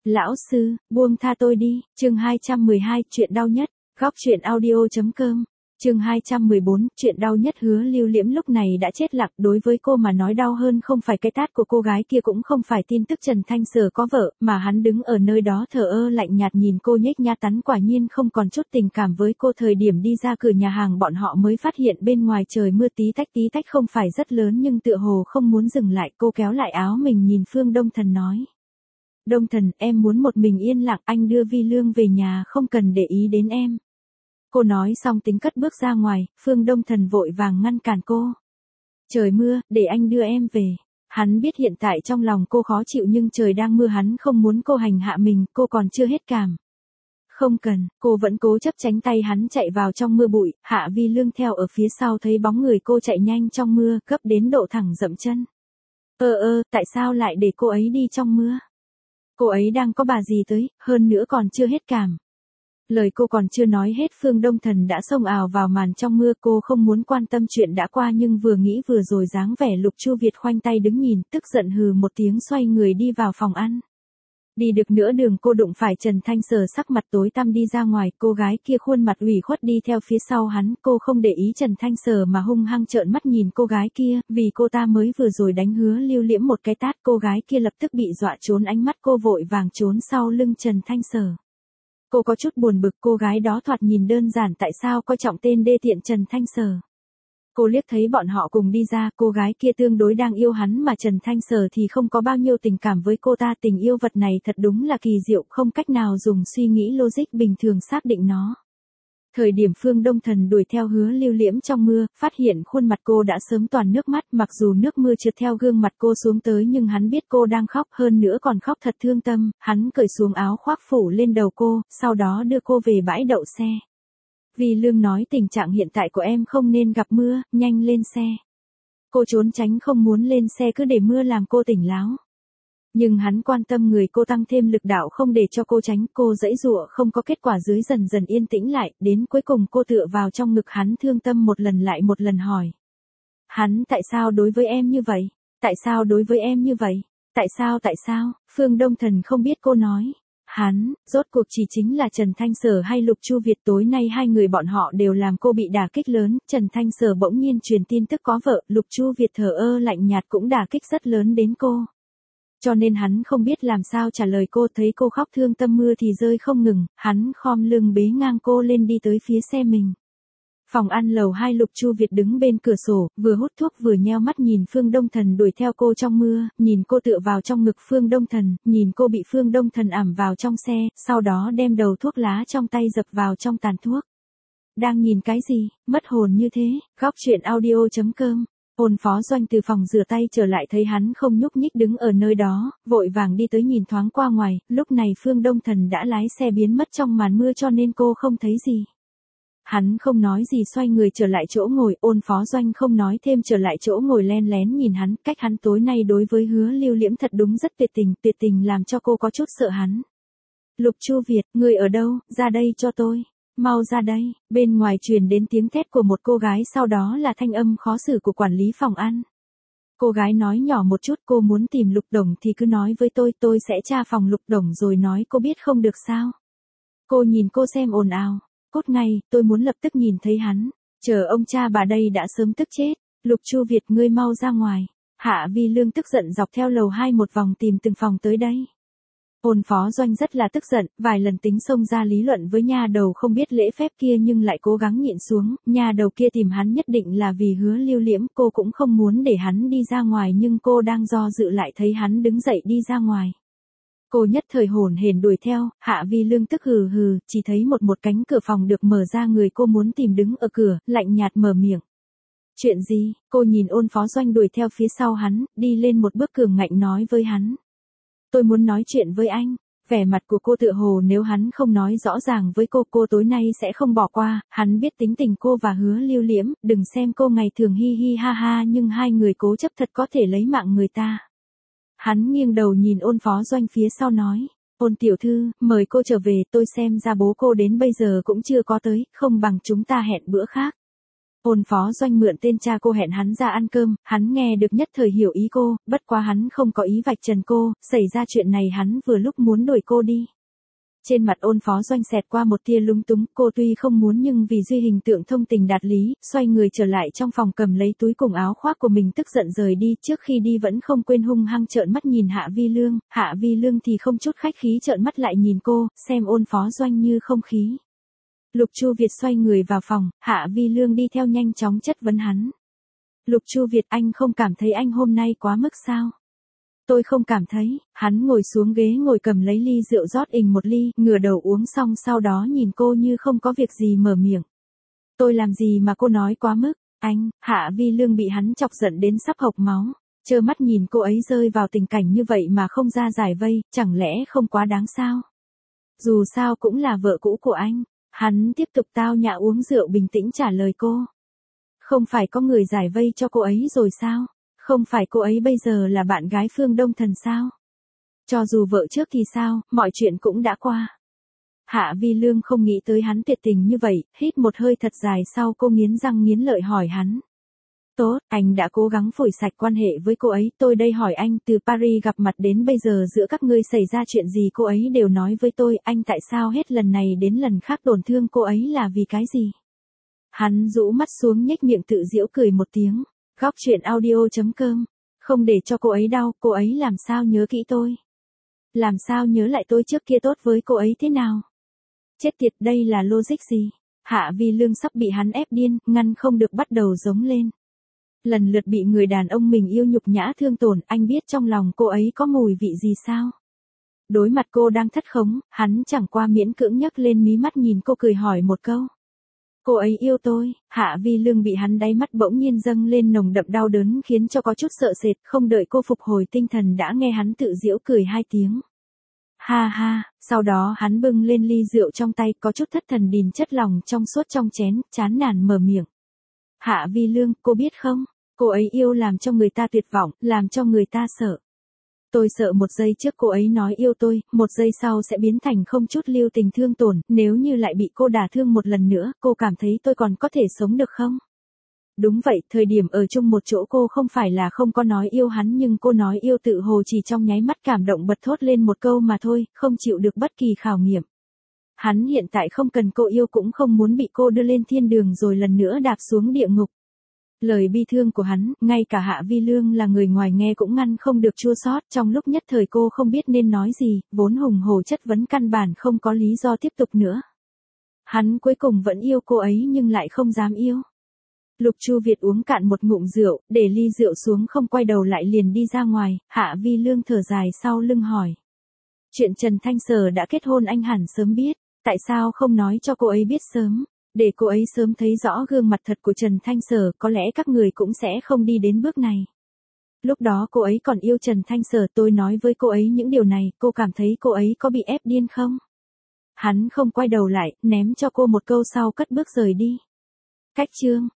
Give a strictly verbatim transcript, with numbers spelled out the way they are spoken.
Lão sư, buông tha tôi đi, chương hai trăm mười hai, chuyện đau nhất, góc chuyện audio.com, chương hai trăm mười bốn, chuyện đau nhất. Hứa Lưu Liễm lúc này đã chết lặng, đối với cô mà nói đau hơn không phải cái tát của cô gái kia, cũng không phải tin tức Trần Thanh Sở có vợ, mà hắn đứng ở nơi đó thờ ơ lạnh nhạt nhìn cô nhếch nhác tắn, quả nhiên không còn chút tình cảm với cô. Thời điểm đi ra cửa nhà hàng bọn họ mới phát hiện bên ngoài trời mưa tí tách tí tách không phải rất lớn nhưng tựa hồ không muốn dừng lại. Cô kéo lại áo mình nhìn Phương Đông Thần nói. Đông Thần, em muốn một mình yên lặng, anh đưa Vi Lương về nhà không cần để ý đến em. Cô nói xong tính cất bước ra ngoài, Phương Đông Thần vội vàng ngăn cản cô. Trời mưa, để anh đưa em về. Hắn biết hiện tại trong lòng cô khó chịu nhưng trời đang mưa, hắn không muốn cô hành hạ mình, cô còn chưa hết cảm. Không cần, cô vẫn cố chấp tránh tay hắn chạy vào trong mưa bụi. Hạ Vi Lương theo ở phía sau thấy bóng người cô chạy nhanh trong mưa, gấp đến độ thẳng dậm chân. Ơ ơ, tại sao lại để cô ấy đi trong mưa? Cô ấy đang có bà gì tới, hơn nữa còn chưa hết cảm. Lời cô còn chưa nói hết Phương Đông Thần đã xông ào vào màn trong mưa. Cô không muốn quan tâm chuyện đã qua nhưng vừa nghĩ vừa rồi dáng vẻ Lục Chu Việt khoanh tay đứng nhìn, tức giận hừ một tiếng xoay người đi vào phòng ăn. Đi được nửa đường cô đụng phải Trần Thanh Sở sắc mặt tối tăm đi ra ngoài, cô gái kia khuôn mặt ủy khuất đi theo phía sau hắn. Cô không để ý Trần Thanh Sở mà hung hăng trợn mắt nhìn cô gái kia, vì cô ta mới vừa rồi đánh Hứa Lưu Liễm một cái tát. Cô gái kia lập tức bị dọa trốn ánh mắt, cô vội vàng trốn sau lưng Trần Thanh Sở. Cô có chút buồn bực, cô gái đó thoạt nhìn đơn giản, tại sao coi trọng tên đê tiện Trần Thanh Sở. Cô liếc thấy bọn họ cùng đi ra, cô gái kia tương đối đang yêu hắn mà Trần Thanh Sở thì không có bao nhiêu tình cảm với cô ta. Tình yêu vật này thật đúng là kỳ diệu, không cách nào dùng suy nghĩ logic bình thường xác định nó. Thời điểm Phương Đông Thần đuổi theo Hứa Lưu Liễm trong mưa, phát hiện khuôn mặt cô đã sớm toàn nước mắt, mặc dù nước mưa trượt theo gương mặt cô xuống tới nhưng hắn biết cô đang khóc, hơn nữa còn khóc thật thương tâm. Hắn cởi xuống áo khoác phủ lên đầu cô, sau đó đưa cô về bãi đậu xe. Vi Lương nói tình trạng hiện tại của em không nên gặp mưa, nhanh lên xe. Cô trốn tránh không muốn lên xe cứ để mưa làm cô tỉnh láo. Nhưng hắn quan tâm người cô, tăng thêm lực đạo không để cho cô tránh. Cô giãy giụa không có kết quả, dưới dần dần yên tĩnh lại, đến cuối cùng cô tựa vào trong ngực hắn thương tâm một lần lại một lần hỏi. Hắn tại sao đối với em như vậy? Tại sao đối với em như vậy? Tại sao tại sao? Phương Đông Thần không biết cô nói. Hắn, rốt cuộc chỉ chính là Trần Thanh Sở hay Lục Chu Việt? Tối nay hai người bọn họ đều làm cô bị đả kích lớn. Trần Thanh Sở bỗng nhiên truyền tin tức có vợ, Lục Chu Việt thờ ơ lạnh nhạt cũng đả kích rất lớn đến cô. Cho nên hắn không biết làm sao trả lời cô. Thấy cô khóc thương tâm mưa thì rơi không ngừng, hắn khom lưng bế ngang cô lên đi tới phía xe mình. Phòng ăn lầu hai, Lục Chu Việt đứng bên cửa sổ, vừa hút thuốc vừa nheo mắt nhìn Phương Đông Thần đuổi theo cô trong mưa, nhìn cô tựa vào trong ngực Phương Đông Thần, nhìn cô bị Phương Đông Thần ẵm vào trong xe, sau đó đem đầu thuốc lá trong tay dập vào trong tàn thuốc. Đang nhìn cái gì, mất hồn như thế? Góc chuyện audio.com. Ôn Phó Doanh từ phòng rửa tay trở lại thấy hắn không nhúc nhích đứng ở nơi đó, vội vàng đi tới nhìn thoáng qua ngoài. Lúc này Phương Đông Thần đã lái xe biến mất trong màn mưa cho nên cô không thấy gì. Hắn không nói gì xoay người trở lại chỗ ngồi. Ôn Phó Doanh không nói thêm trở lại chỗ ngồi len lén nhìn hắn. Cách hắn tối nay đối với Hứa Lưu Liễm thật đúng rất tuyệt tình, tuyệt tình làm cho cô có chút sợ hắn. Lục Chu Việt, người ở đâu, ra đây cho tôi. Mau ra đây. Bên ngoài truyền đến tiếng thét của một cô gái, sau đó là thanh âm khó xử của quản lý phòng ăn. Cô gái nói nhỏ một chút, cô muốn tìm Lục Đồng thì cứ nói với tôi, tôi sẽ tra phòng Lục Đồng rồi nói, cô biết không được sao. Cô nhìn cô xem ồn ào. Cốt ngay, tôi muốn lập tức nhìn thấy hắn. Chờ ông cha bà đây đã sớm tức chết. Lục Chu Việt, ngươi mau ra ngoài. Hạ Vi Lương tức giận dọc theo lầu hai một vòng tìm từng phòng tới đây. Ôn Phó Doanh rất là tức giận, vài lần tính xông ra lý luận với nha đầu không biết lễ phép kia nhưng lại cố gắng nhịn xuống. Nha đầu kia tìm hắn nhất định là vì Hứa Lưu Liễm, cô cũng không muốn để hắn đi ra ngoài nhưng cô đang do dự lại thấy hắn đứng dậy đi ra ngoài. Cô nhất thời hồn hển đuổi theo. Hạ Vi Lương tức hừ hừ, chỉ thấy một một cánh cửa phòng được mở ra, người cô muốn tìm đứng ở cửa, lạnh nhạt mở miệng. Chuyện gì? Cô nhìn Ôn Phó Doanh đuổi theo phía sau hắn, đi lên một bước cường ngạnh nói với hắn. Tôi muốn nói chuyện với anh. Vẻ mặt của cô tựa hồ nếu hắn không nói rõ ràng với cô, cô tối nay sẽ không bỏ qua. Hắn biết tính tình cô và Hứa Lưu Liễm, đừng xem cô ngày thường hi hi ha ha nhưng hai người cố chấp thật có thể lấy mạng người ta. Hắn nghiêng đầu nhìn Ôn Phó Doanh phía sau nói. Ôn tiểu thư, mời cô trở về, tôi xem ra bố cô đến bây giờ cũng chưa có tới, không bằng chúng ta hẹn bữa khác. Ôn Phó Doanh mượn tên cha cô hẹn hắn ra ăn cơm, hắn nghe được nhất thời hiểu ý cô, bất quá hắn không có ý vạch trần cô, xảy ra chuyện này hắn vừa lúc muốn đuổi cô đi. Trên mặt Ôn Phó Doanh xẹt qua một tia lúng túng, cô tuy không muốn nhưng vì duy hình tượng thông tình đạt lý, xoay người trở lại trong phòng cầm lấy túi cùng áo khoác của mình tức giận rời đi, trước khi đi vẫn không quên hung hăng trợn mắt nhìn Hạ Vi Lương, Hạ Vi Lương thì không chút khách khí trợn mắt lại nhìn cô, xem Ôn Phó Doanh như không khí. Lục Chu Việt xoay người vào phòng, Hạ Vi Lương đi theo nhanh chóng chất vấn hắn. Lục Chu Việt, anh không cảm thấy anh hôm nay quá mức sao? Tôi không cảm thấy, hắn ngồi xuống ghế ngồi cầm lấy ly rượu rót ình một ly, ngửa đầu uống xong sau đó nhìn cô như không có việc gì mở miệng. Tôi làm gì mà cô nói quá mức, anh, Hạ Vi Lương bị hắn chọc giận đến sắp hộc máu, trơ mắt nhìn cô ấy rơi vào tình cảnh như vậy mà không ra giải vây, chẳng lẽ không quá đáng sao? Dù sao cũng là vợ cũ của anh, hắn tiếp tục tao nhã uống rượu bình tĩnh trả lời cô. Không phải có người giải vây cho cô ấy rồi sao? Không phải cô ấy bây giờ là bạn gái Phương Đông Thần sao? Cho dù vợ trước thì sao, mọi chuyện cũng đã qua. Hạ Vi Lương không nghĩ tới hắn tuyệt tình như vậy, hít một hơi thật dài sau cô nghiến răng nghiến lợi hỏi hắn. Tốt, anh đã cố gắng phủi sạch quan hệ với cô ấy, tôi đây hỏi anh, từ Paris gặp mặt đến bây giờ giữa các ngươi xảy ra chuyện gì cô ấy đều nói với tôi, anh tại sao hết lần này đến lần khác tổn thương cô ấy là vì cái gì? Hắn rũ mắt xuống nhếch miệng tự giễu cười một tiếng. Góc truyện audio chấm com, không để cho cô ấy đau, cô ấy làm sao nhớ kỹ tôi? Làm sao nhớ lại tôi trước kia tốt với cô ấy thế nào? Chết tiệt, đây là logic gì? Hạ Vi Lương sắp bị hắn ép điên, ngăn không được bắt đầu giống lên. Lần lượt bị người đàn ông mình yêu nhục nhã thương tổn, anh biết trong lòng cô ấy có mùi vị gì sao? Đối mặt cô đang thất khống, hắn chẳng qua miễn cưỡng nhấc lên mí mắt nhìn cô cười hỏi một câu. Cô ấy yêu tôi, Hạ Vi Lương bị hắn đáy mắt bỗng nhiên dâng lên nồng đậm đau đớn khiến cho có chút sợ sệt, không đợi cô phục hồi tinh thần đã nghe hắn tự giễu cười hai tiếng. Ha ha, sau đó hắn bưng lên ly rượu trong tay có chút thất thần đìn chất lòng trong suốt trong chén, chán nản mở miệng. Hạ Vi Lương, cô biết không, cô ấy yêu làm cho người ta tuyệt vọng, làm cho người ta sợ. Tôi sợ một giây trước cô ấy nói yêu tôi, một giây sau sẽ biến thành không chút lưu tình thương tổn, nếu như lại bị cô đả thương một lần nữa, cô cảm thấy tôi còn có thể sống được không? Đúng vậy, thời điểm ở chung một chỗ cô không phải là không có nói yêu hắn nhưng cô nói yêu tự hồ chỉ trong nháy mắt cảm động bật thốt lên một câu mà thôi, không chịu được bất kỳ khảo nghiệm. Hắn hiện tại không cần cô yêu cũng không muốn bị cô đưa lên thiên đường rồi lần nữa đạp xuống địa ngục. Lời bi thương của hắn, ngay cả Hạ Vi Lương là người ngoài nghe cũng ngăn không được chua xót, trong lúc nhất thời cô không biết nên nói gì, vốn hùng hổ chất vấn căn bản không có lý do tiếp tục nữa. Hắn cuối cùng vẫn yêu cô ấy nhưng lại không dám yêu. Lục Chu Việt uống cạn một ngụm rượu, để ly rượu xuống không quay đầu lại liền đi ra ngoài, Hạ Vi Lương thở dài sau lưng hỏi. Chuyện Trần Thanh Sở đã kết hôn anh hẳn sớm biết, tại sao không nói cho cô ấy biết sớm? Để cô ấy sớm thấy rõ gương mặt thật của Trần Thanh Sở, có lẽ các người cũng sẽ không đi đến bước này. Lúc đó cô ấy còn yêu Trần Thanh Sở, tôi nói với cô ấy những điều này, cô cảm thấy cô ấy có bị ép điên không? Hắn không quay đầu lại, ném cho cô một câu sau cất bước rời đi. Cách chương